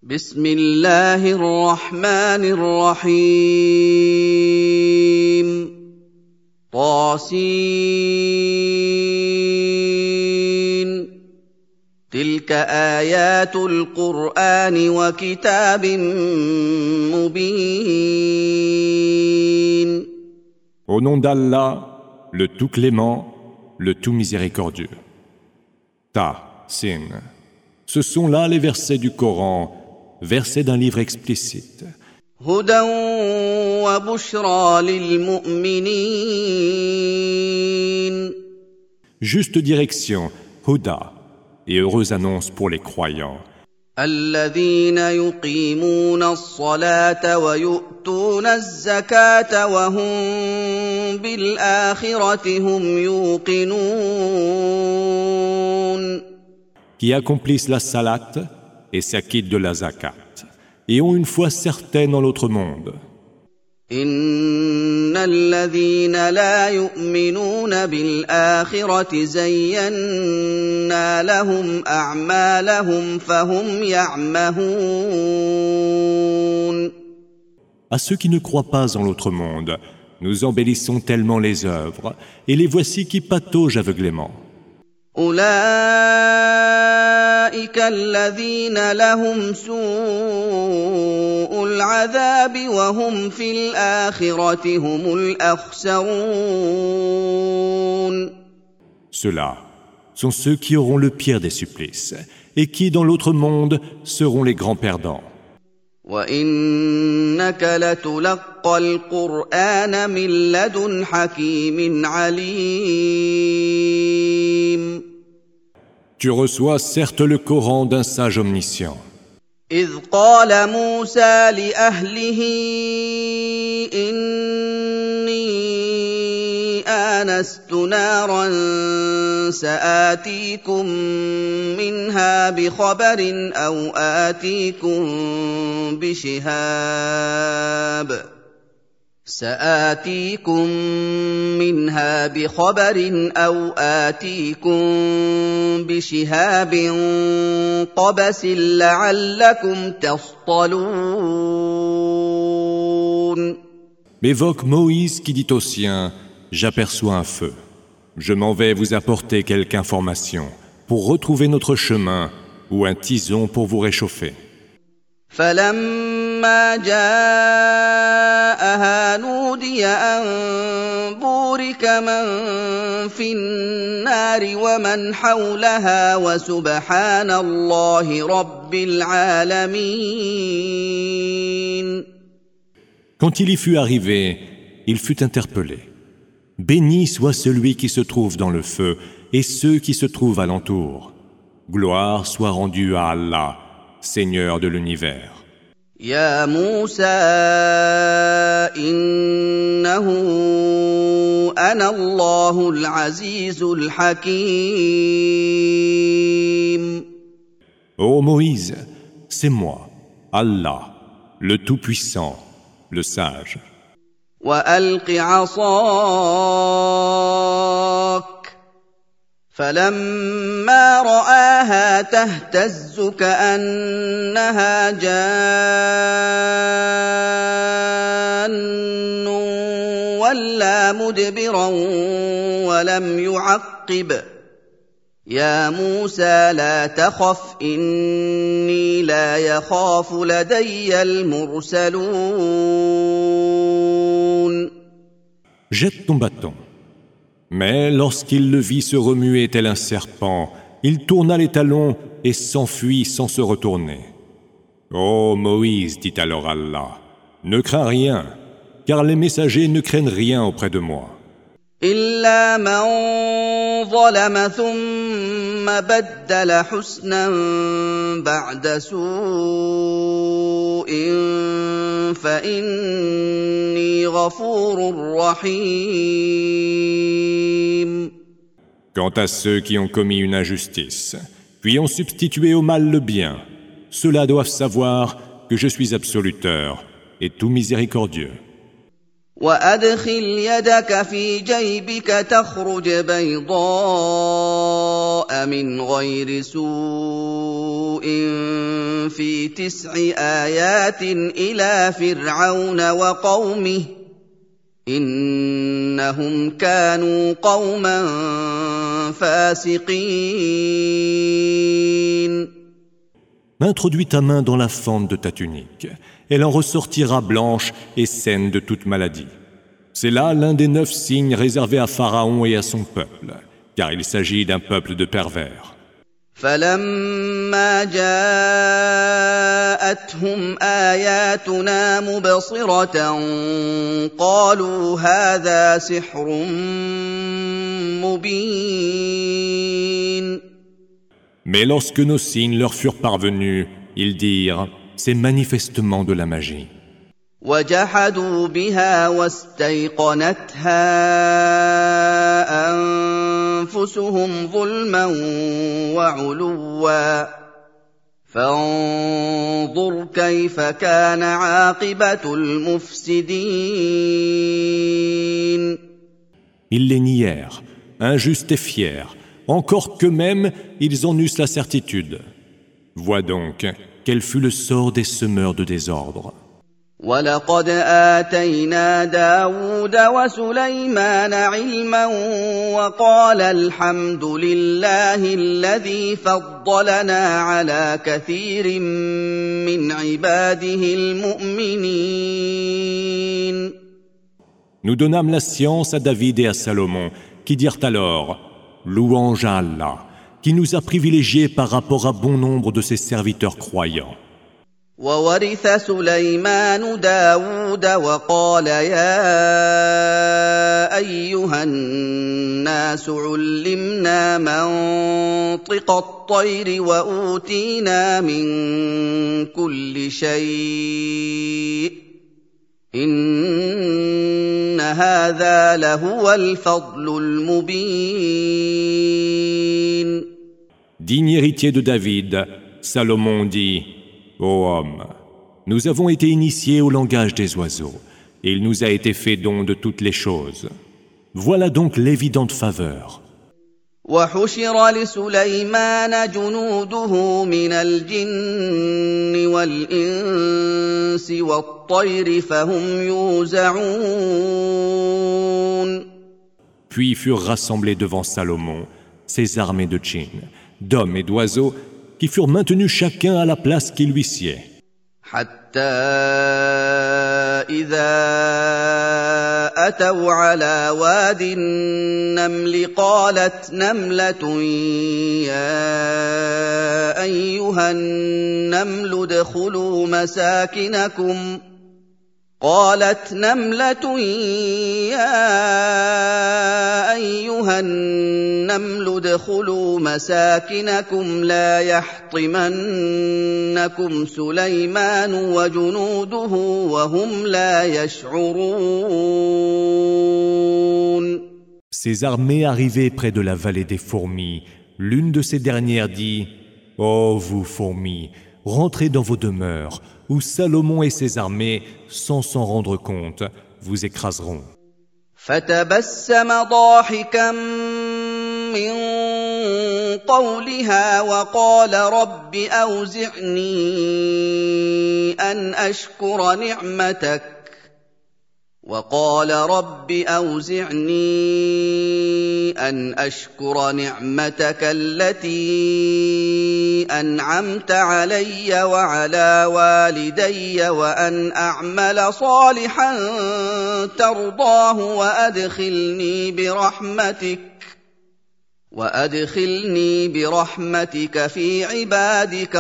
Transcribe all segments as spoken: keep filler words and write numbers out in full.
بسم الله الرحمن الرحيم طاسين تلك آيات القرآن وكتاب مبين. Au nom d'Allah, le tout clément, le tout miséricordieux. Ta, sin. Ce sont là les versets du Coran, versets d'un livre explicite. هدى وبشرى للمؤمنين. Juste direction, Huda, et heureuse annonce pour les croyants. الذين يقيمون الصلاة ويؤتون الزكاة وهم بالآخرة هم يوقنون. Qui accomplissent la salat et s'acquittent de la zakat, et ont une foi certaine dans l'autre monde. إن الذين لا يؤمنون بالآخرة زينا لهم أعمالهم فهم يعمهون. À ceux qui ne croient pas en l'autre monde, nous embellissons tellement les œuvres, et les voici qui pataugent aveuglément. أولئك الذين لهم سوء العذاب وهم في الآخرة هم الأخسرون. Ceux-là sont ceux qui auront le pire des supplices, et qui, dans l'autre monde, seront les grands perdants. وَإِنَّكَ لَتُلَقَّى الْقُرْآنَ مِن لَّدُنْ حَكِيمٍ عَلِيمٍ. Tu reçois certes le Coran d'un sage omniscient. إِذْ قَالَ مُوسَى لِأَهْلِهِ إِنِّي آنَسْتُ نَارًا سَآتِيكُم مِّنْهَا بِخَبَرٍ أَوْ آتِيكُم بِشِهَابٍ سآتيكم منها بخبر أو آتيكم بشهاب قبس لعلكم تصطلون. M'évoque Moïse qui dit aux siens, j'aperçois un feu. Je m'en vais vous apporter quelque information pour retrouver notre chemin ou un tison pour vous réchauffer. فلما جاءها نودي أن بورك من في النار ومن حولها وسبحان الله رب العالمين. Quand il y fut arrivé, il fut interpellé. Béni soit celui qui se trouve dans le feu et ceux qui se trouvent alentour. Gloire soit rendue à Allah, Seigneur de l'univers. يا موسى إنه أنا الله العزيز الحكيم. Ô Moïse, c'est moi, Allah, le Tout-Puissant, le Sage. وألق عصاك فلما رآها تهتز كأنها جان ولا مدبرا ولم يعقب يا موسى لا تخف إني لا يخاف لدي المرسلون. Jette ton bâton. Mais lorsqu'il le vit se remuer tel un serpent, il tourna les talons et s'enfuit sans se retourner. Ô Moïse, dit alors Allah, ne crains rien, car les messagers ne craignent rien auprès de moi. إلا من ظلم ثم بدل حسنا بعد سوء فإني غفور رحيم. Quant à ceux qui ont commis une injustice, puis ont substitué au mal le bien, ceux-là doivent savoir que je suis absoluteur et tout miséricordieux. وأدخل يدك في جيبك تخرج بيضاء من غير سوء في تسع آيات إلى فرعون وقومه إنهم كانوا قوما فاسقين. Introduis ta main dans la fente de ta tunique. Elle en ressortira blanche et saine de toute maladie. C'est là l'un des neuf signes réservés à Pharaon et à son peuple, car il s'agit d'un peuple de pervers. فلما جاءتهم آياتنا مبصرة قالوا هذا سحر مبين. Mais lorsque nos signes leur furent parvenus, ils dirent « C'est manifestement de la magie ». وجحدوا بها واستيقنتها أنفسهم ظلما وعلوا فانظر كيف كان عاقبة المفسدين. Ils les nièrent, injustes et fiers, encore qu'eux-mêmes ils en eussent la certitude. Vois donc quel fut le sort des semeurs de désordre. وَلَقَدْ آتَيْنَا دَاوُودَ وَسُلَيْمَانَ عِلْمًا وَقَالَ الْحَمْدُ لِلَّهِ الَّذِي فَضَّلَنَا عَلَى كَثِيرٍ مِّنْ عِبَادِهِ الْمُؤْمِنِينَ. Nous donnâmes la science à David et à Salomon, qui dirent alors « Louange à Allah, qui nous a privilégiés par rapport à bon nombre de ses serviteurs croyants. » وورث سليمان داود وقال يا أيها الناس علمنا منطق الطير وأوتينا من كل شيء إن هذا لهو الفضل المبين. Digne héritier de David, Salomon dit Ô homme, nous avons été initiés au langage des oiseaux, et il nous a été fait don de toutes les choses. Voilà donc l'évidente faveur. وحشر لسليمان جنوده من الجن والإنس والطير فهم يوزعون. Puis furent rassemblés devant Salomon ces armées de djinns, d'hommes et d'oiseaux, qui furent maintenus chacun à la place qui lui sied. حتى إذا أتوا على واد النمل قالت نملة يا أيها النمل ادخلوا مساكنكم قالت نملة يا أيها النمل ادخلوا مساكنكم لا يحطمنكم سليمان وجنوده وهم لا يشعرون. Ces armées arrivaient près de la vallée des fourmis. L'une de ces dernières dit « Ô vous fourmis, rentrez dans vos demeures, où Salomon et ses armées, sans s'en rendre compte, vous écraseront. » فتبسم ضاحكا من قولها وقال رب أوزعني أن أشكر نعمتك وقال رب أوزعني أن أشكر نعمتك التي أنعمت علي وعلى والدي وأن أعمل صالحا ترضاه وأدخلني برحمتك وأدخلني برحمتك في عبادك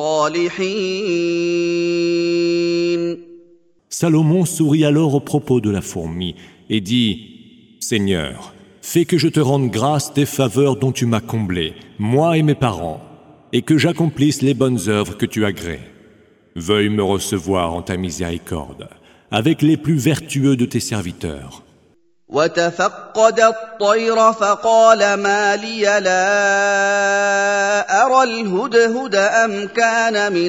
الصالحين. Salomon sourit alors au propos de la fourmi et dit « Seigneur, fais que je te rende grâce des faveurs dont tu m'as comblé, moi et mes parents, et que j'accomplisse les bonnes œuvres que tu agrées. Veuille me recevoir en ta miséricorde, avec les plus vertueux de tes serviteurs. » وتفقد الطير فقال ما لي لا أرى الهدهد أم كان من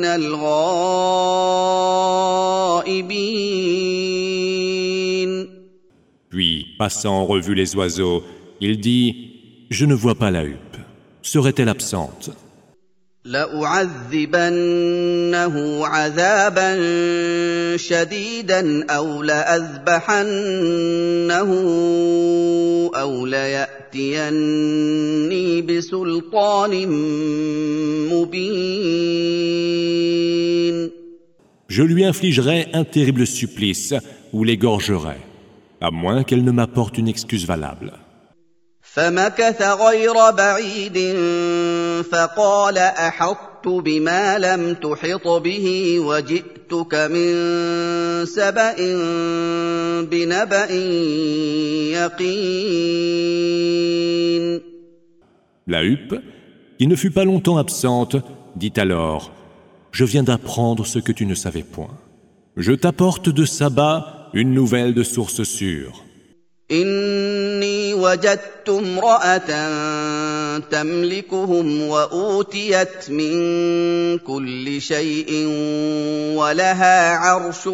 الغائبين. Puis, passant en revue les oiseaux, il dit « Je ne vois pas la huppe. Serait-elle absente ?» لأعذبنه عذابا شديدا أو لأذبحنه أو ليأتيني بسلطان مبين. Je lui infligerai un terrible supplice ou l'égorgerai, à moins qu'elle ne m'apporte une excuse valable. فمكث غير بعيد فقال أحطت بما لم تحط به وجئتك من سبأ بنبأ يقين. La huppe, qui ne fut pas longtemps absente, dit alors « Je viens d'apprendre ce que tu ne savais point. Je t'apporte de Saba une nouvelle de source sûre. » إني وجدت امرأة تملكهم وأوتيت من كل شيء ولها عرش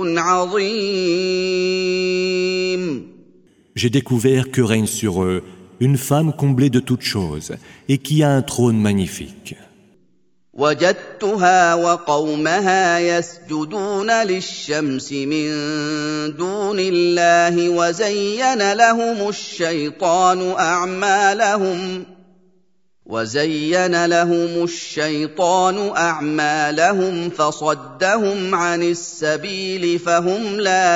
عظيم. J'ai découvert que règne sur eux une femme comblée de toutes choses et qui a un trône magnifique. وجدتها وقومها يسجدون للشمس من دون الله وزين لهم الشيطان أعمالهم وزين لهم الشيطان أعمالهم فصدهم عن السبيل فهم لا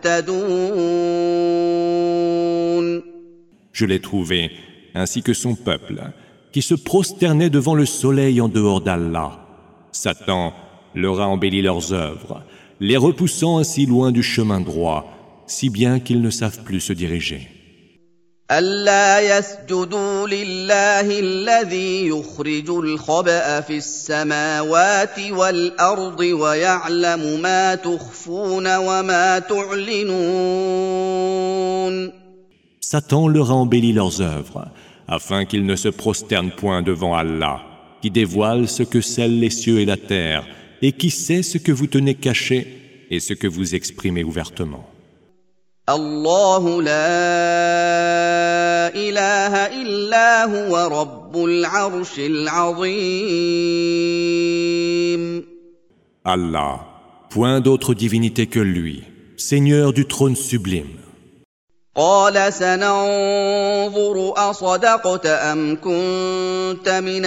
يهتدون. Je l'ai trouvé, ainsi que son peuple, qui se prosternaient devant le soleil en dehors d'Allah. Satan leur a embelli leurs œuvres, les repoussant ainsi loin du chemin droit, si bien qu'ils ne savent plus se diriger. ألا يسجدوا لله الذي يخرج الخبأ في السماوات والأرض ويعلم ما تخفون وما تعلنون. Satan leur a embelli leurs œuvres, afin qu'ils ne se prosternent point devant Allah, qui dévoile ce que scellent les cieux et la terre, et qui sait ce que vous tenez caché et ce que vous exprimez ouvertement. الله لا إله إلا هو رب العرش العظيم. Allah, point d'autre divinité que lui, Seigneur du trône sublime. قال سننظر أصدقت أم كنت من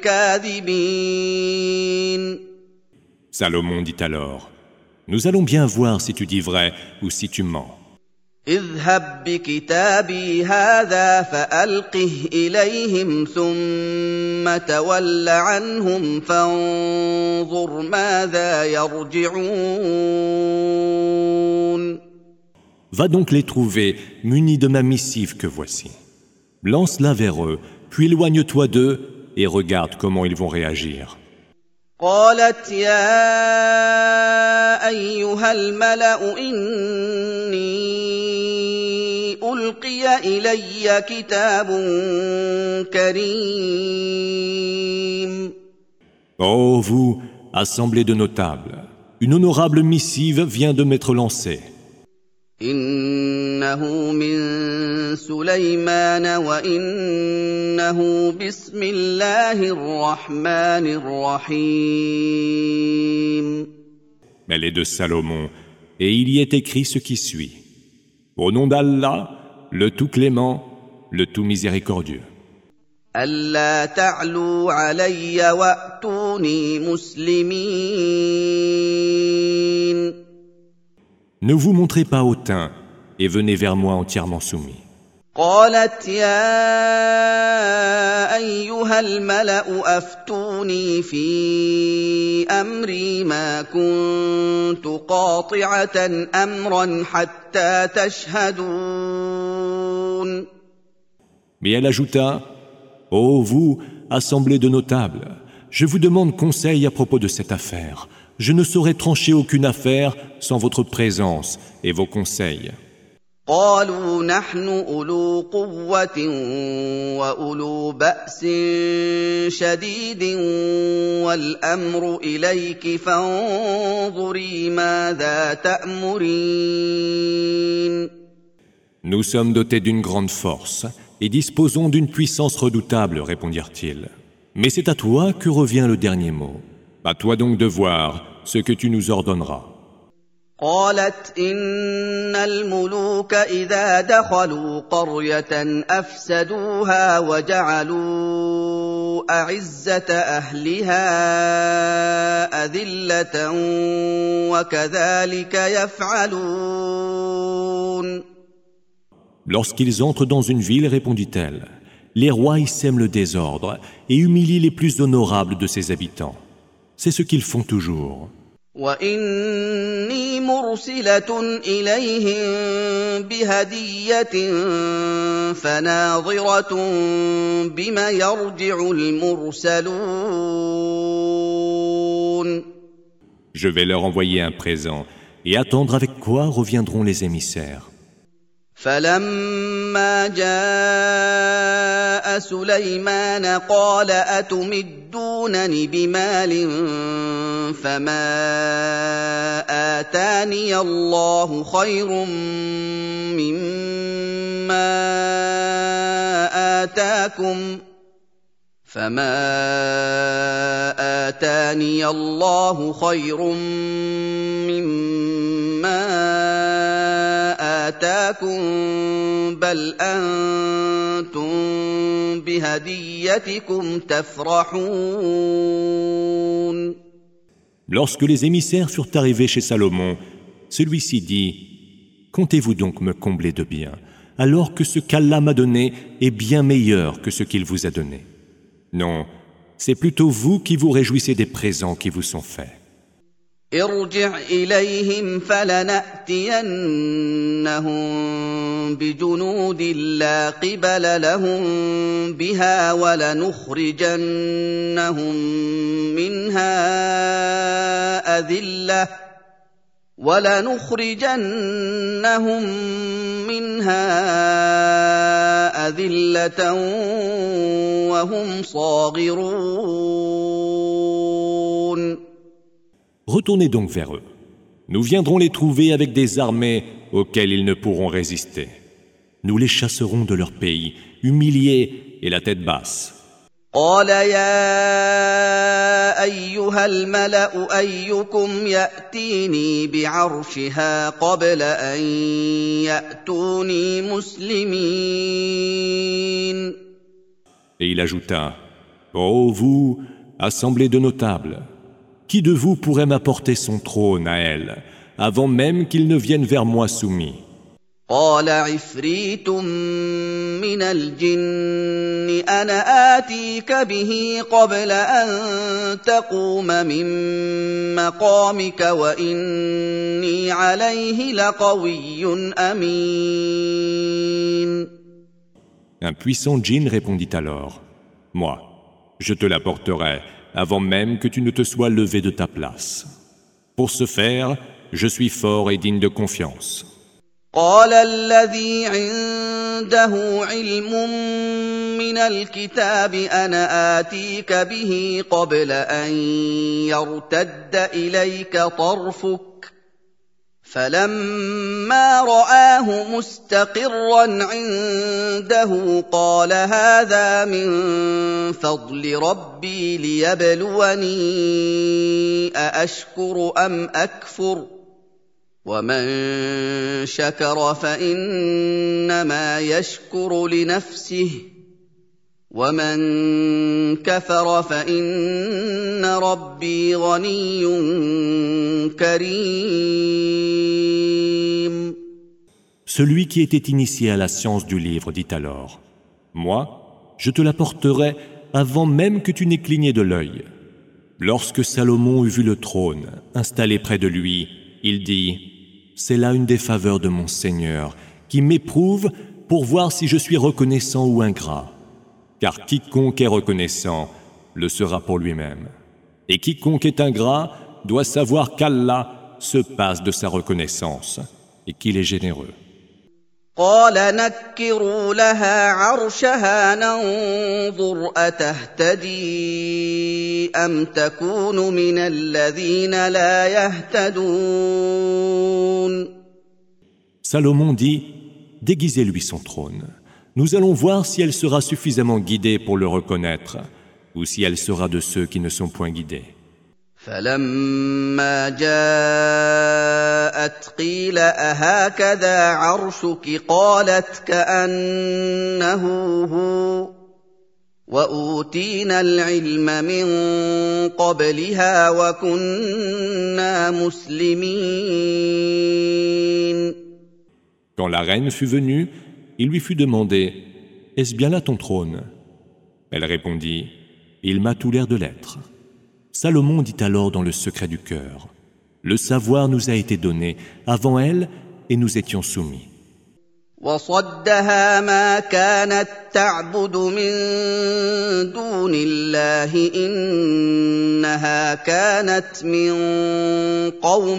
الكاذبين. Salomon dit alors, nous allons bien voir si tu dis vrai ou si tu mens. اذهب بكتابي هذا فألقه إليهم ثم تول عنهم فانظر ماذا يرجعون. Va donc les trouver, munis de ma missive que voici. Lance-la vers eux, puis éloigne-toi d'eux et regarde comment ils vont réagir. قالت يا أيها الملأ إني ألقي إلي كتاب كريم. Ô vous, assemblée de notables, une honorable missive vient de m'être lancée. إنه من سليمان وإنه بسم الله الرحمن الرحيم. Elle est de Salomon, et il y est écrit ce qui suit. Au nom d'Allah, le tout clément, le tout miséricordieux. ألا تعلوا علي وأتوني مسلمين. Ne vous montrez pas hautain et venez vers moi entièrement soumis. قالت يا أيها الملأ أفتوني في أمري ما كنت قاطعة أمرا حتى تشهدون. Mais elle ajouta, ô vous, assemblée de notables, je vous demande conseil à propos de cette affaire. Je ne saurais trancher aucune affaire sans votre présence et vos conseils. قالوا نحن أولو قوة وأولو بأس شديد والأمر إليك فانظري ماذا تأمرين. Nous sommes dotés d'une grande force et disposons d'une puissance redoutable, répondirent-ils. Mais c'est à toi que revient le dernier mot. À toi donc de voir ce que tu nous ordonneras. قالت إن الملوك إذا دخلوا قرية أفسدوها وجعلوا أعزة أهلها أذلة وكذلك يفعلون. Lorsqu'ils entrent dans une ville, répondit-elle, les rois y sèment le désordre et humilient les plus honorables de ses habitants. C'est ce qu'ils font toujours. وَإِنِّي مُرْسِلَةٌ إِلَيْهِم بِهَدِيَّةٍ فَنَاظِرَةٌ بِمَ يَرْجِعُ الْمُرْسَلُونَ. Je vais leur envoyer un présent et attendre avec quoi reviendront les émissaires. فَلَمَّا جَاءَ سُلَيْمَانَ قَالَ أَتُمِدُّونَنِ بِمَالٍ فَمَا آتَانِيَ اللَّهُ خَيْرٌ مِّمَّا آتَاكُمْ فَمَا آتَانِيَ اللَّهُ خَيْرٌ مِّمَّا آتَاكُمْ بَلْ أَنتُم بِهَدِيَّتِكُمْ تَفْرَحُونَ. Lorsque les émissaires furent arrivés chez Salomon, celui-ci dit « Comptez-vous donc me combler de bien, alors que ce qu'Allah m'a donné est bien meilleur que ce qu'il vous a donné. Non, c'est plutôt vous qui vous réjouissez des présents qui vous sont faits. » ارجع إليهم فلنأتينهم بجنود لا قبل لهم بها ولنخرجنهم منها أذلة ولنخرجنهم منها أذلة وهم صاغرون. Retournez donc vers eux. Nous viendrons les trouver avec des armées auxquelles ils ne pourront résister. Nous les chasserons de leur pays, humiliés et la tête basse. قال يا أيها الملأ أيكم يأتيني بعرشها قبل أن يأتوني مسلمين. Et il ajouta, ô vous, assemblée de notables, qui de vous pourrait m'apporter son trône à elle, avant même qu'il ne vienne vers moi soumis? قال عفريت من الجن أنا آتيك به قبل أن تقوم من مقامك وإني عليه لقوي أمين. Un puissant djinn répondit alors, moi, je te l'apporterai avant même que tu ne te sois levé de ta place. Pour ce faire, je suis fort et digne de confiance. قال الذي عنده علم من الكتاب أنا آتيك به قبل أن يرتد إليك طرفك فلما رآه مستقرا عنده قال هذا من فضل ربي ليبلوني أأشكر أم أكفر ومن شكر فإنما يشكر لنفسه ومن كفر فإن ربي غني كريم. Celui qui était initié à la science du livre dit alors, moi, je te l'apporterai avant même que tu n'aies cligné de l'œil. Lorsque Salomon eut vu le trône installé près de lui, il dit, c'est là une des faveurs de mon Seigneur qui m'éprouve pour voir si je suis reconnaissant ou ingrat. Car quiconque est reconnaissant le sera pour lui-même. Et quiconque est ingrat doit savoir qu'Allah se passe de sa reconnaissance et qu'il est généreux. قال نكروا لها عرشها ننظر أتهتدي أم تكون من الذين لا يهتدون. Salomon dit, déguisez-lui son trône. Nous allons voir si elle sera suffisamment guidée pour le reconnaître, ou si elle sera de ceux qui ne sont point guidés. فلما جاءت قيل أهكذا عرشك قالت كأنه هو وأوتينا العلم من قبلها وكنا مسلمين. Quand la reine fut venue, il lui fut demandé « Est-ce bien là ton trône ?» Elle répondit « Il m'a tout l'air de l'être. » Salomon dit alors dans le secret du cœur « Le savoir nous a été donné avant elle et nous étions soumis. » وصدها ما كانت تعبد من دون الله إنها كانت من قوم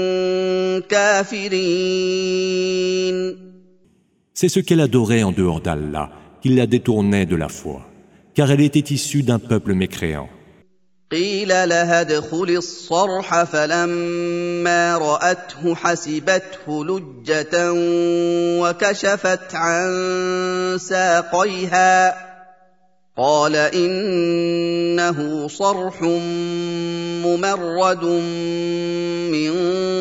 كافرين. C'est ce qu'elle adorait en dehors d'Allah qui la détournait de la foi, car elle était issue d'un peuple mécréant. قيل لها ادخلي الصرح فلما رأته حسبته لجة وكشفت عن ساقيها قال إنه صرح ممرد من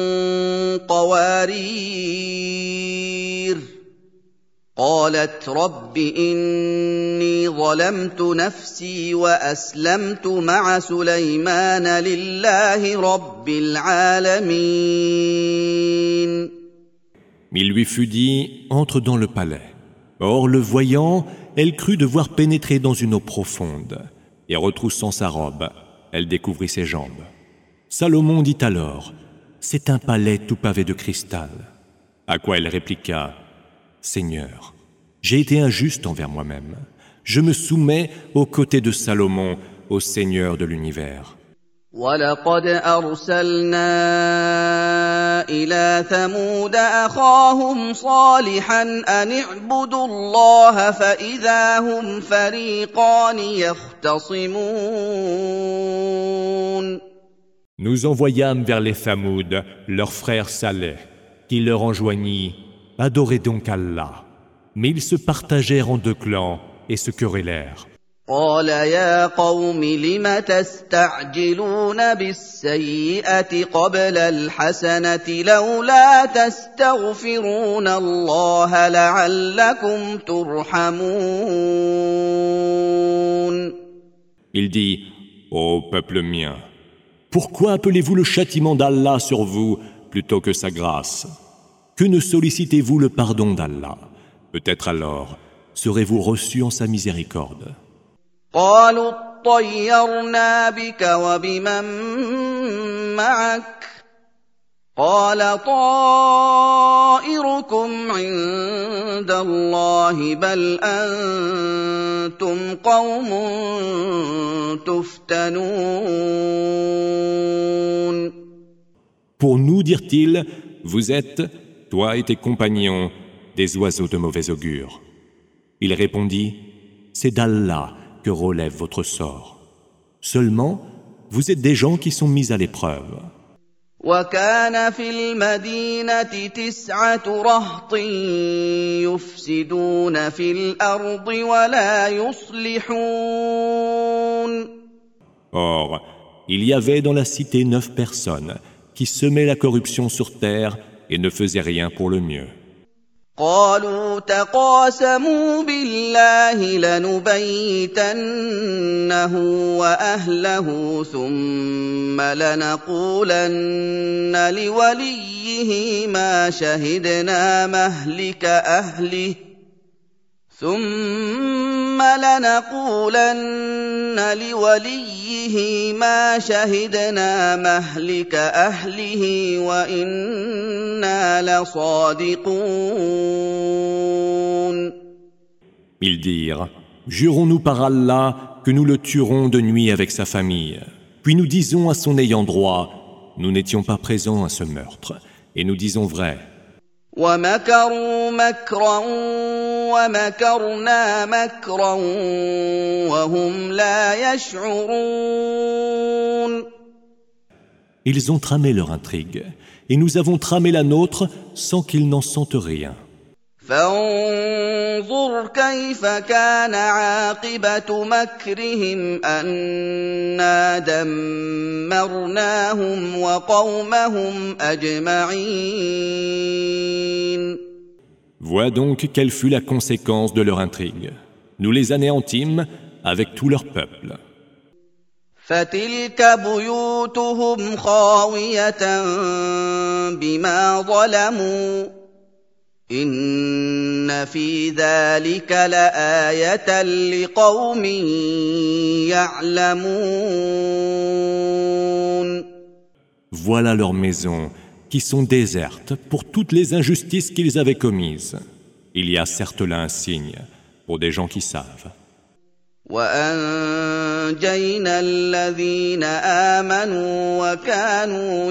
قوارير قالت رب إني ظلمت نفسي وأسلمت مع سليمان لله رب العالمين. Il lui fut dit « Entre dans le palais ». Or, le voyant, elle crut devoir pénétrer dans une eau profonde, et retroussant sa robe, elle découvrit ses jambes. Salomon dit alors « C'est un palais tout pavé de cristal ». À quoi elle répliqua « Seigneur, j'ai été injuste envers moi-même. Je me soumets aux côtés de Salomon, au Seigneur de l'univers. وَلَقَدْ أَرْسَلْنَا إِلَى ثَمُودَ أَخَاهُمْ صَالِحًا أَنِ اعْبُدُوا اللَّهَ فَإِذَا هُمْ فَرِيقَانِ يَخْتَصِمُونَ. Nous envoyâmes vers les Thamoud leur frère Saleh, qui leur enjoignit « Adorez donc Allah ». Mais ils se partagèrent en deux clans et se querellèrent. قال يا قوم لم تستعجلون بالسيئة قبل الحسنة لولا تستغفرون الله لعلكم ترحمون. Il dit, ô peuple mien, pourquoi appelez-vous le châtiment d'Allah sur vous plutôt que sa grâce? Que ne sollicitez-vous le pardon d'Allah? Peut-être alors serez-vous reçus en sa miséricorde. قالوا اطيرنا بك وبمن معك قال طائركم عند الله بل أنتم قوم تفتنون. Pour nous, dirent-ils, vous êtes, toi et tes compagnons, des oiseaux de mauvais augure. Il répondit, c'est d'Allah que relève votre sort. Seulement, vous êtes des gens qui sont mis à l'épreuve. وَكَانَ فِي الْمَدِينَةِ تِسْعَةُ رَهْطٍ يُفْسِدُونَ فِي الْأَرْضِ وَلَا يُصْلِحُونَ. Or, il y avait dans la cité neuf personnes qui semaient la corruption sur terre et ne faisaient rien pour le mieux. قالوا تقاسموا بالله لنبيتنه وأهله ثم لنقولن لوليه ما شهدنا مهلك أهله ثم لنقولن لوليه ما شهدنا مهلك أهله وإنا لصادقون. Ils dirent, jurons-nous par Allah que nous le tuerons de nuit avec sa famille. Puis nous disons à son ayant droit, nous n'étions pas présents à ce meurtre, et nous disons vrai. ومكروا مكرا ومكرنا مكرا وهم لا يشعرون. Ils ont tramé leur intrigue, et nous avons tramé la nôtre sans qu'ils n'en sentent rien. فانظر كيف كان عاقبة مكرهم أنا دمرناهم وقومهم أجمعين. Vois donc quelle fut la conséquence de leur intrigue. Nous les anéantîmes avec tout leur peuple. فَتِلْكَ بُيُوتُهُمْ خَاوِيَةً بِمَا ظَلَمُوا إِنَّ فِي ذَلِكَ لَآيَةً لِقَوْمٍ يَعْلَمُونَ. Voilà leurs maisons qui sont désertes pour toutes les injustices qu'ils avaient commises. Il y a certes là un signe pour des gens qui savent. وَأَنجَيْنَا الَّذِينَ آمَنُوا وَكَانُوا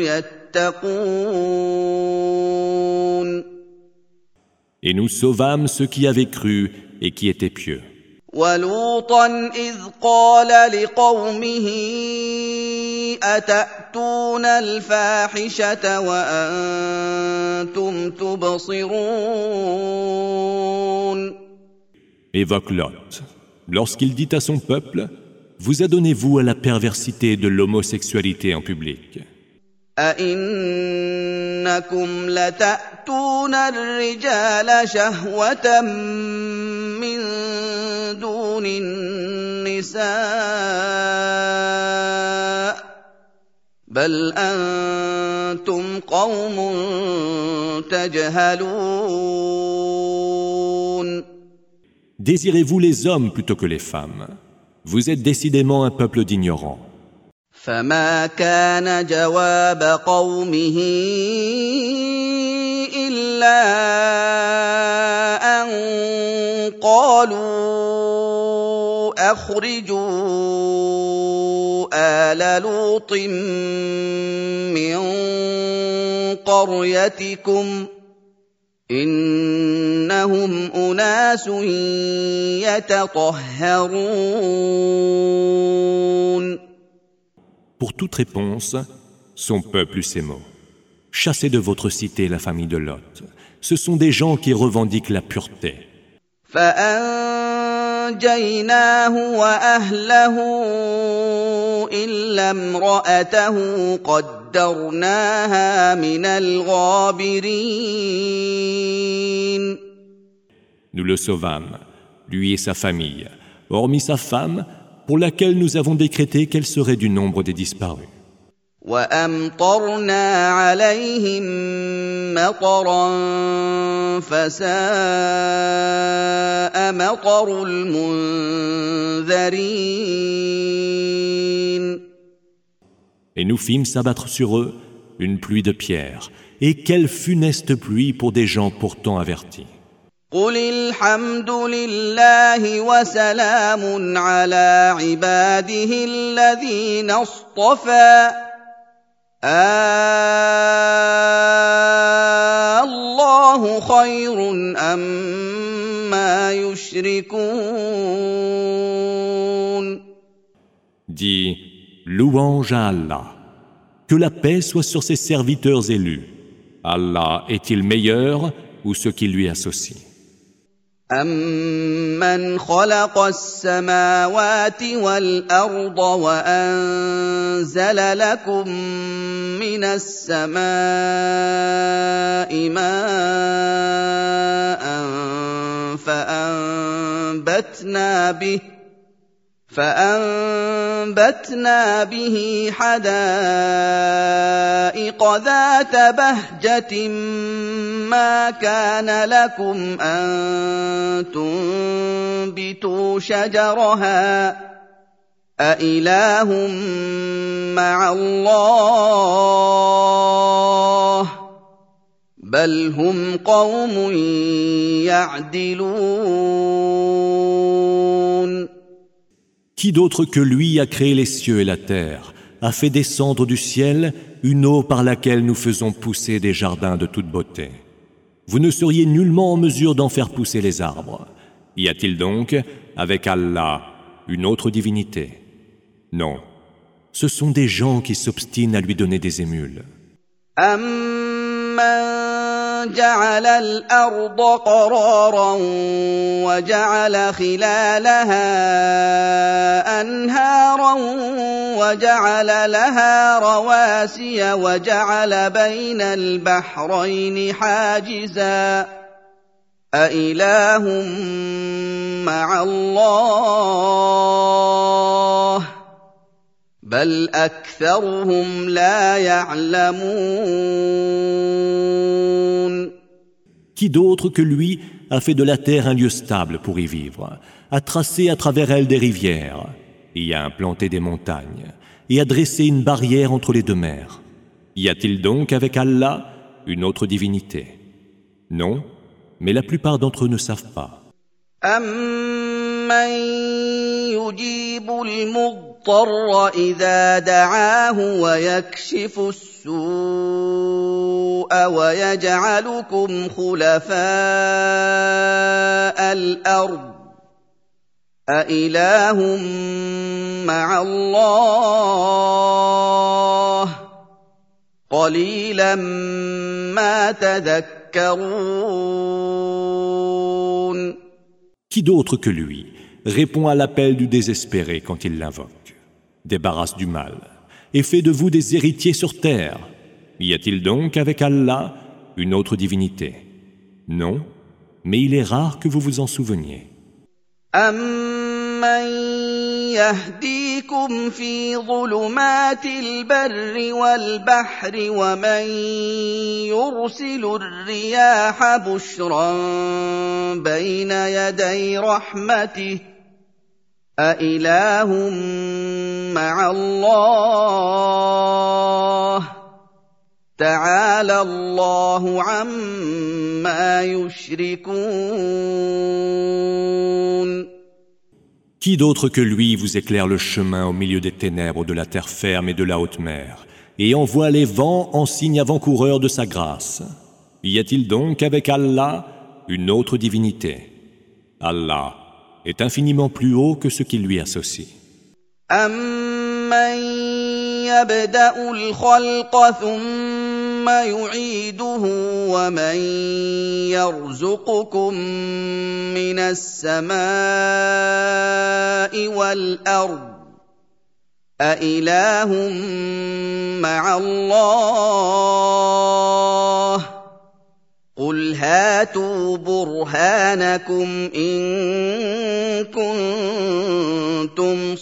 يَتَّقُونَ. Et nous sauvâmes ceux qui avaient cru et qui étaient pieux. وَلُوطًا إِذْ قَالَ لِقَوْمِهِ أَتَأْتُونَ الْفَاحِشَةَ وَأَنْتُمْ تُبْصِرُونَ. Évoque Lot. Lorsqu'il dit à son peuple, vous adonnez-vous à la perversité de l'homosexualité en public. أَإِنَّكُمْ لَتَأْتُونَ الرِّجَالَ شَهْوَةً مِّن دُونِ النِّسَاءِ بَلْ أَنتُمْ قَوْمٌ تَجْهَلُونَ. Désirez-vous les hommes plutôt que les femmes? Vous êtes décidément un peuple d'ignorants. فَمَا كَانَ جَوَابَ قَوْمِهِ إِلَّا أَن قَالُوا أَخْرِجُوا آلَ لُوطٍ مِّن قَرْيَتِكُمْ إِنَّهُمْ أُنَاسٌ يَتَطَهَّرُونَ. Pour toute réponse, son peuple eut ces mots. Chassez de votre cité la famille de Lot. Ce sont des gens qui revendiquent la pureté. فَأَنجَيْنَاهُ وَأَهْلَهُ إِلَّا امْرَأَتَهُ قَدَّرْنَاهَا مِنَ الْغَابِرِينَ. Nous le sauvâmes, lui et sa famille, hormis sa femme, pour laquelle nous avons décrété qu'elle serait du nombre des disparus. وَأَمْطَرْنَا عَلَيْهِم مَّطَرًا فَسَاءَ مَطَرُ الْمُنذَرِينَ. Et nous fîmes s'abattre sur eux une pluie de pierres, et quelle funeste pluie pour des gens pourtant avertis. قُلِ الْحَمْدُ لِلَّهِ وَسَلَامٌ عَلَىٰ عِبَادِهِ الَّذِينَ اصْطَفَىٰ آللَّهُ خَيْرٌ أَمَّا يُشْرِكُونَ. Dis, louange à Allah. Que la paix soit sur ses serviteurs élus. Allah est-il meilleur ou ceux qui lui associent? أَمَّنْ خَلَقَ السَّمَاوَاتِ وَالْأَرْضَ وَأَنزَلَ لَكُم مِّنَ السَّمَاءِ مَاءً فَأَنبَتْنَا بِهِ فَأَنبَتْنَا بِهِ حَدَائِقَ ذَاتَ بَهْجَةٍ مَّا كَانَ لَكُمْ أَن تُنبِتُوا شَجَرَهَا أَإِلَٰهٌ مَّعَ اللَّهِ بَلْ هُمْ قَوْمٌ يَعْدِلُونَ. Qui d'autre que lui a créé les cieux et la terre, a fait descendre du ciel une eau par laquelle nous faisons pousser des jardins de toute beauté. Vous ne seriez nullement en mesure d'en faire pousser les arbres. Y a-t-il donc, avec Allah, une autre divinité? Non, ce sont des gens qui s'obstinent à lui donner des émules. أَمَّن جعل الأرض قرارا وجعل خلالها أنهارا وجعل لها رواسي وجعل بين البحرين حاجزا أإله مع الله بل أكثرهم لا يعلمون. Qui d'autre que lui a fait de la terre un lieu stable pour y vivre, a tracé à travers elle des rivières, y a implanté des montagnes, et a dressé une barrière entre les deux mers. Y a-t-il donc avec Allah une autre divinité? Non, mais la plupart d'entre eux ne savent pas. أَمَّن يُجِيبُ الْمُضْطَرَّ إِذَا دَعَاهُ وَيَكْشِفُ السُّوءَ وَيَجْعَلُكُمْ خُلَفَاءَ الْأَرْضِ أَإِلَٰهٌ مَّعَ اللَّهِ قَلِيلًا مَّا تَذَكَّرُونَ. Qui d'autre que lui répond à l'appel du désespéré quand il l'invoque, débarrasse du mal et fait de vous des héritiers sur terre? Y a-t-il donc avec Allah une autre divinité? Non, mais il est rare que vous vous en souveniez. أَمَّن يَهْدِيكُمْ فِي ظُلُمَاتِ الْبَرِّ وَالْبَحْرِ وَمَن يُرْسِلُ الرِّيَاحَ بُشْرًا بَيْنَ يَدَيْ رَحْمَتِهِ أَإِلَٰهٌ مَّعَ اللَّهِ تَعَالَى اللَّهُ عَمَّا يُشْرِكُونَ. Qui d'autre que lui vous éclaire le chemin au milieu des ténèbres de la terre ferme et de la haute mer, et envoie les vents en signe avant-coureur de sa grâce? Y a-t-il donc avec Allah une autre divinité? Allah est infiniment plus haut que ce qui lui associe. أَمَّن يَبْدَأُ الْخَلْقَ ثُمَّ يُعِيدُهُ وَمَن يَرْزُقُكُم مِّنَ السَّمَاءِ وَالْأَرْضِ أَإِلَٰهٌ مَّعَ اللَّهِ قُلْ هَاتُوا بُرْهَانَكُمْ إِن كُنتُمْ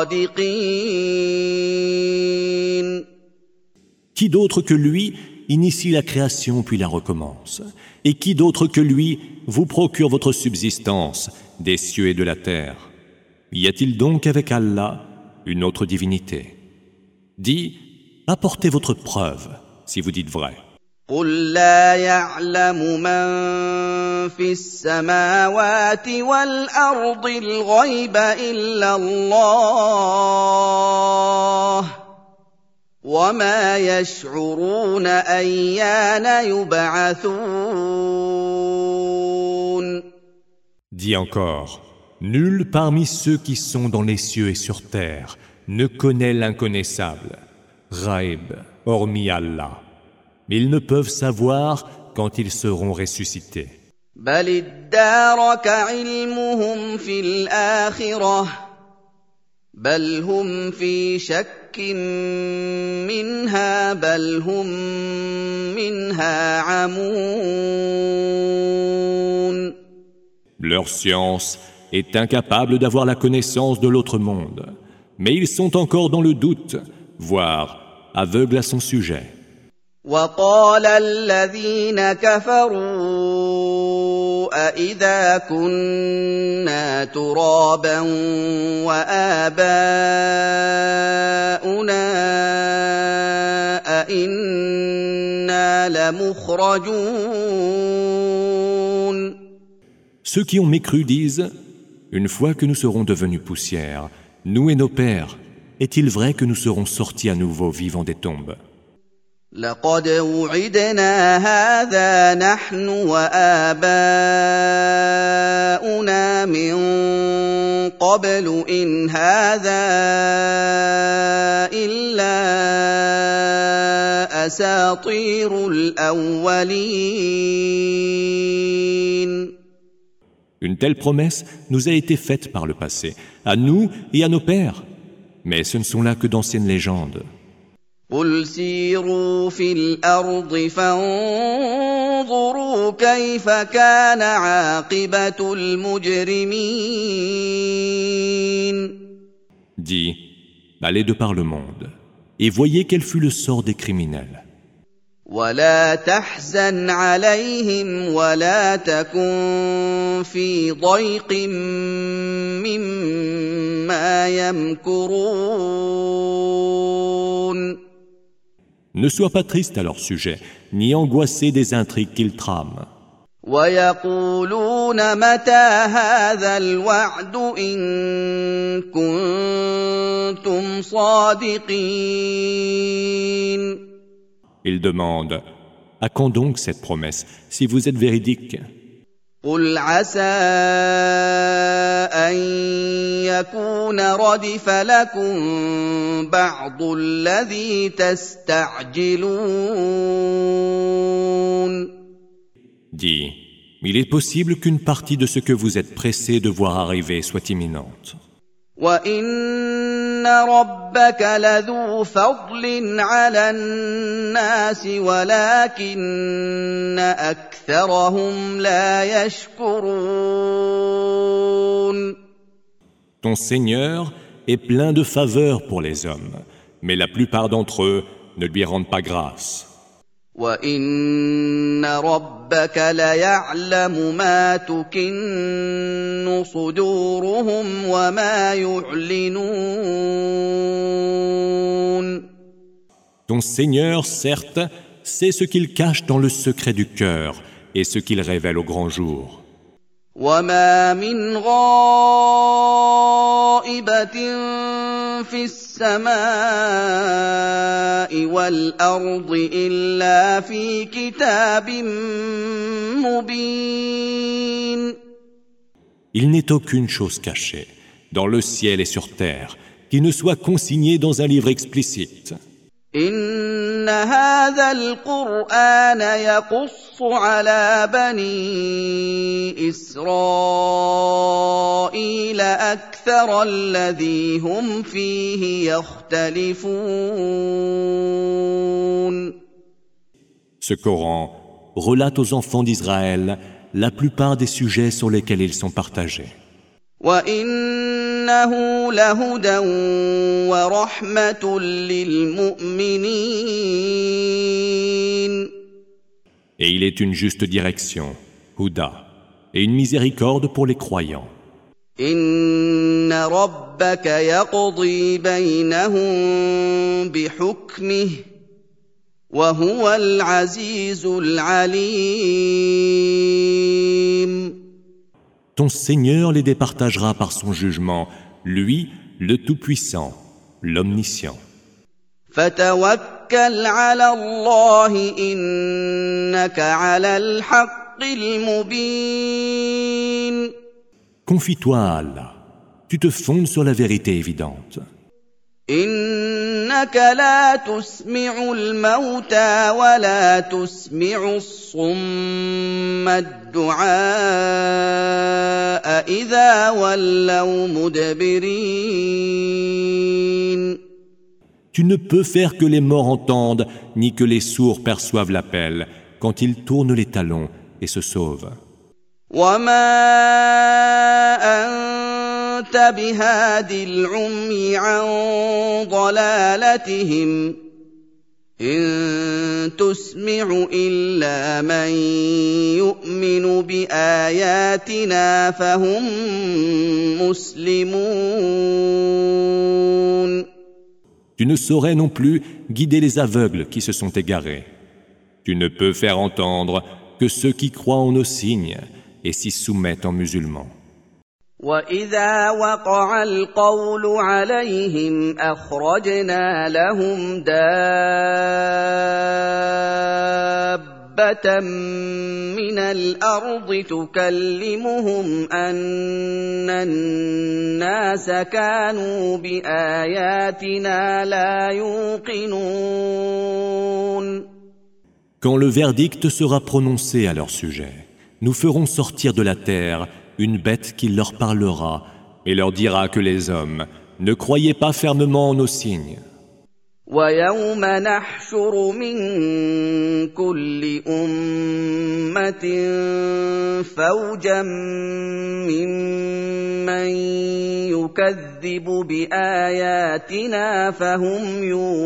صَادِقِينَ. Qui d'autre que lui initie la création puis la recommence? Et qui d'autre que lui vous procure votre subsistance des cieux et de la terre? Y a-t-il donc avec Allah une autre divinité? Dis, apportez votre preuve si vous dites vrai. قُل لَّا يَعْلَمُ مَن فِي السَّمَاوَاتِ وَالْأَرْضِ الْغَيْبَ إِلَّا اللَّهُ وَمَا يَشْعُرُونَ أَيَّانَ يُبْعَثُونَ. Dis encore, nul parmi ceux qui sont dans les cieux et sur terre ne connaît l'inconnaissable, Ghaib, hormis Allah. Mais ils ne peuvent savoir quand ils seront ressuscités. بَلِ ادَّارَكَ عِلْمُهُمْ فِي الْآخِرَةِ بَلْ هُمْ فِي شَكٍّ مِّنْهَا بَلْ هُمْ مِنْهَا عَمُونَ. Leur science est incapable d'avoir la connaissance de l'autre monde, mais ils sont encore dans le doute, voire aveugles à son sujet. وَقَالَ الَّذِينَ كَفَرُوا أَإِذَا كُنَّا تُرَابًا وَآبَاؤُنَا أَإِنَّا لَمُخْرَجُونَ. Ceux qui ont mécru disent, une fois que nous serons devenus poussière, nous et nos pères, est-il vrai que nous serons sortis à nouveau vivants des tombes? لقد وعدنا هذا نحن وآباؤنا من قبل إن هذا إلا أساطير الأولين. Une telle promesse nous a été faite par le passé, à nous et à nos pères. Mais ce ne sont là que d'anciennes légendes. قل سيروا في الأرض فانظروا كيف كان عاقبة المجرمين. Dis, allez de par le monde, et voyez quel fut le sort des criminels. ولا تحزن عليهم ولا تكن في ضيق مما يمكرون. Ne sois pas triste à leur sujet, ni angoissé des intrigues qu'ils trament. ويقولون متى هذا الوعد إن كنتم صادقين. Ils demandent, à quand donc cette promesse, si vous êtes véridique? قل عسى أن يكون ردف لكم بعض الذي تستعجلون. Dis, il est possible qu'une partie de ce que vous êtes pressés de voir arriver soit imminente. وَإِنَّ رَبَّكَ لَذُو فَضْلٍ عَلَى النَّاسِ وَلَكِنَّ أَكْثَرَهُمْ لَا يَشْكُرُونَ. Ton Seigneur est plein de faveurs pour les hommes, mais la plupart d'entre eux ne lui rendent pas grâce. وَإِنَّ رَبَّكَ لَيَعْلَمُ مَا تُكِنُّ صُدُورُهُمْ وَمَا يُعْلِنُونَ. Ton Seigneur, certes, sait ce qu'il cache dans le secret du cœur et ce qu'il révèle au grand jour. وَمَا مِنْ غَائِبَةٍ فِي السَّمَاءِ وَالْأَرْضِ إِلَّا فِي كِتَابٍ مُبِينٍ. Il n'est aucune chose cachée, dans le ciel et sur terre, qui ne soit consignée dans un livre explicite. إِنَّ هَذَا الْقُرْآنَ يَقُصُّ عَلَى بَنِي إِسْرَائِيلَ أَكْثَرَ الَّذِي هُمْ فِيهِ يَخْتَلِفُونَ. Ce Coran relate aux enfants d'Israël la plupart des sujets sur lesquels ils sont partagés. وَإِنَّهُ لَهُدًى وَرَحْمَةٌ لِّلْمُؤْمِنِينَ. Et il est une juste direction, Huda, et une miséricorde pour les croyants. إِنَّ رَبَّكَ يَقْضِي بَيْنَهُم بِحُكْمِهِ وَهُوَ الْعَزِيزُ الْعَلِيمُ. Ton Seigneur les départagera par son jugement, lui, le Tout-Puissant, l'Omniscient. فَتَوَكَّلْ عَلَى اللَّهِ إِنَّكَ عَلَى الْحَقِّ الْمُبِينِ. Confie-toi à Allah, tu te fondes sur la vérité évidente. إِنَّكَ لَا تُسْمِعُ الْمَوْتَىٰ وَلَا تُسْمِعُ الصُّمَّ الدُّعَاءَ إِذَا وَلَّوْا مُدْبِرِينَ. Tu ne peux faire que les morts entendent, ni que les sourds perçoivent l'appel, quand ils tournent les talons et se sauvent. وَمَا أَنتَ بِهَادِ الْعُمْيِ عَن ضَلَالَتِهِمْ إِن تُسْمِعُ إِلَّا مَن يُؤْمِنُ بِآيَاتِنَا فَهُم مُّسْلِمُونَ. Tu ne saurais non plus guider les aveugles qui se sont égarés. Tu ne peux faire entendre que ceux qui croient en nos signes et s'y soumettent en musulmans. وإذا وقع القول عليهم أخرجنا لهم دابة من الأرض تكلمهم أن الناس كانوا بآياتنا لا يوقنون. Quand le verdict sera prononcé à leur sujet, nous ferons sortir de la terre une bête qui leur parlera et leur dira que les hommes ne croyaient pas fermement en nos signes. وَيَوْمَ نَحْشُرُ مِنْ كُلِّ أُمَّةٍ فَوْجًا مِّمَّنْ يُكَذِّبُ بِآيَاتِنَا فَهُمْ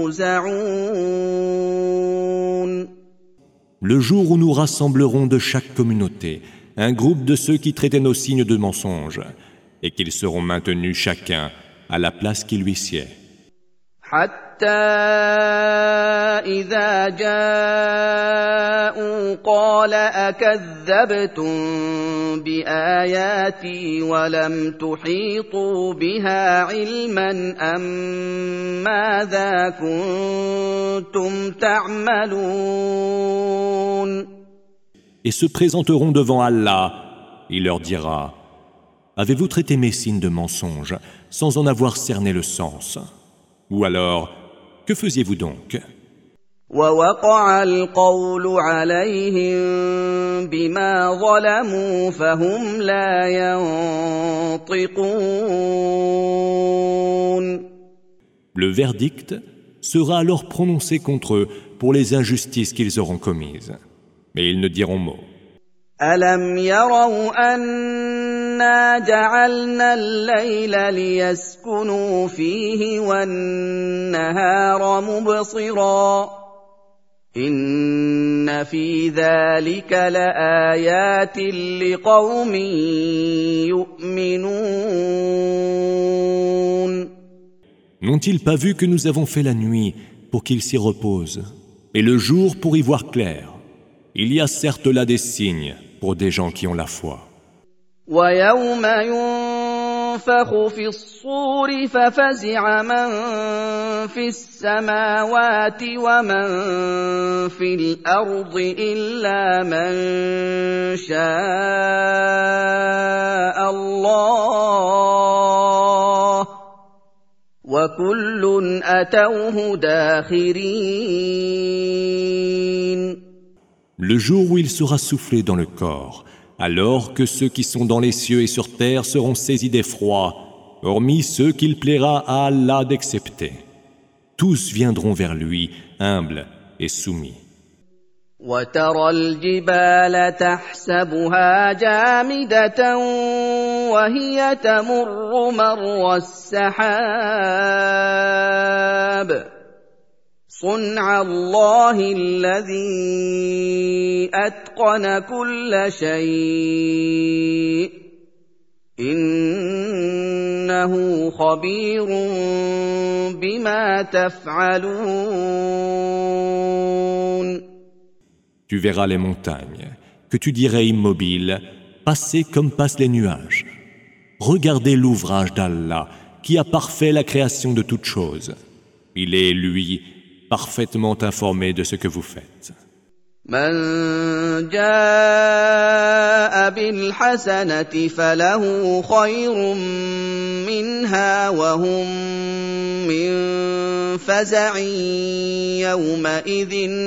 يُوزَعُونَ. Le jour où nous rassemblerons de chaque communauté un groupe de ceux qui traitaient nos signes de mensonges, et qu'ils seront maintenus chacun à la place qui lui sied. حتى إذا جاءوا قال أكذبتم بآياتي ولم تحيطوا بها علما أم ماذا كنتم تعملون. Et se présenteront devant Allah, il leur dira: avez-vous traité mes signes de mensonges sans en avoir cerné le sens? Ou alors, que faisiez-vous donc? وَوَقَعَ الْقَوْلُ عَلَيْهِمْ بِمَا ظَلَمُوا فَهُمْ لَا يَنطِقُونَ. Le verdict sera alors prononcé contre eux pour les injustices qu'ils auront commises. Mais ils ne diront mot. أَلَمْ يَرَوْا أَنَّا جَعَلْنَا اللَّيْلَ لِيَسْكُنُوا فِيهِ وَالنَّهَارَ مُبْصِرًا إِنَّ فِي ذَلِكَ لَآيَاتٍ لِقَوْمٍ يُؤْمِنُونَ. N'ont-ils pas vu que nous avons fait la nuit pour qu'ils s'y reposent et le jour pour y voir clair? Il y a certes là des signes pour des gens qui ont la foi. وَيَوْمَ يُنفَخُ فِي الصُّورِ فَفَزِعَ مَن فِي السَّمَاوَاتِ وَمَن فِي الْأَرْضِ إِلَّا مَن شَاءَ اللَّهُ وَكُلٌّ أَتَوْهُ دَاخِرِينَ. Le jour où il sera soufflé dans le corps, alors que ceux qui sont dans les cieux et sur terre seront saisis d'effroi, hormis ceux qu'il plaira à Allah d'accepter. Tous viendront vers lui, humbles et soumis. وَتَرَى الْجِبَالَ تَحْسَبُهَا جَامِدَةً وَهِيَ تَمُرُّ مَرَّ السَّحَابِ صُنْعَ اللَّهِ الَّذِي أَتْقَنَ كُلَّ شَيْءٍ إِنَّهُ خَبِيرٌ بِمَا تَفْعَلُونَ. Tu verras les montagnes, que tu dirais immobiles, passer comme passent les nuages. Regardez l'ouvrage d'Allah, qui a parfait la création de toutes choses. Il est, lui, parfaitement informé de ce que vous faites. من جاء بالحسنة فله خير منها وهم من فزع يومئذ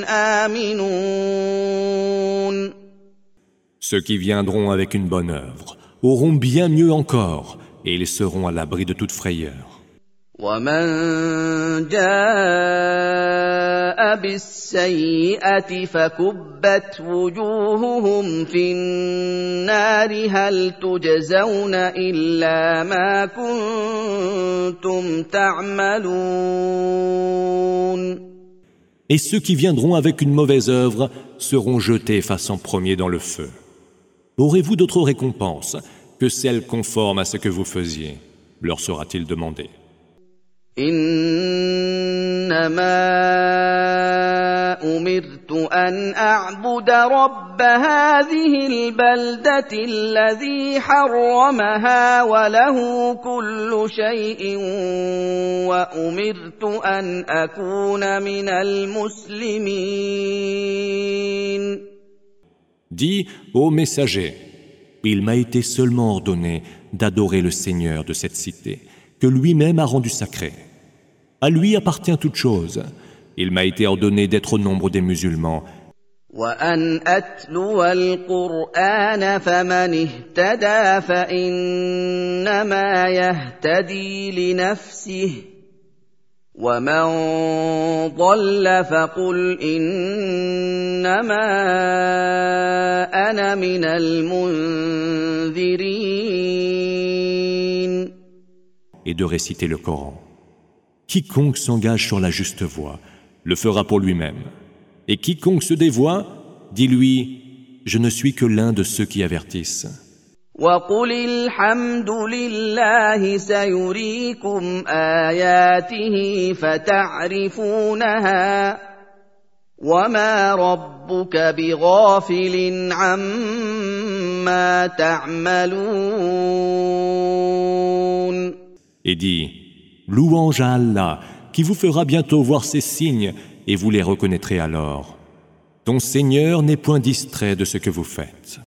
آمنون. Ceux qui viendront avec une bonne œuvre auront bien mieux encore et ils seront à l'abri de toute frayeur. وَمَن جَاءَ بِالسَّيِّئَةِ فَكُبَّتْ وُجُوهُهُمْ فِي النَّارِ هَلْ تُجْزَوْنَ إِلَّا مَا كُنتُمْ تَعْمَلُونَ. Et ceux qui viendront avec une mauvaise œuvre seront jetés face en premier dans le feu. Aurez-vous d'autres récompenses que celles conformes à ce que vous faisiez? Leur sera-t-il demandé. إنما أمرت أن أعبد رب هذه البلدة الذي حرمها وله كل شيء وأمرت أن أكون من المسلمين. Dis ô messager, il m'a été seulement ordonné d'adorer le Seigneur de cette cité, que lui-même a rendu sacrée. À lui appartient toute chose. Il m'a été ordonné d'être au nombre des musulmans. وأن أتلو القرآن فمن اهتدى فإنما يهتدي لنفسه ومن ضل فقل إنما أنا من المنذرين. Et de réciter le Coran. Quiconque s'engage sur la juste voie le fera pour lui-même. Et quiconque se dévoie, dis-lui, je ne suis que l'un de ceux qui avertissent. وَقُلِ الْحَمْدُ لِلَّهِ سَيُرِيكُمْ آيَاتِهِ فَتَعْرِفُونَهَا وَمَا رَبُّكَ بِغَافِلٍ عَمَّا تَعْمَلُونَ. Et dis, louange à Allah, qui vous fera bientôt voir ses signes, et vous les reconnaîtrez alors. Ton Seigneur n'est point distrait de ce que vous faites.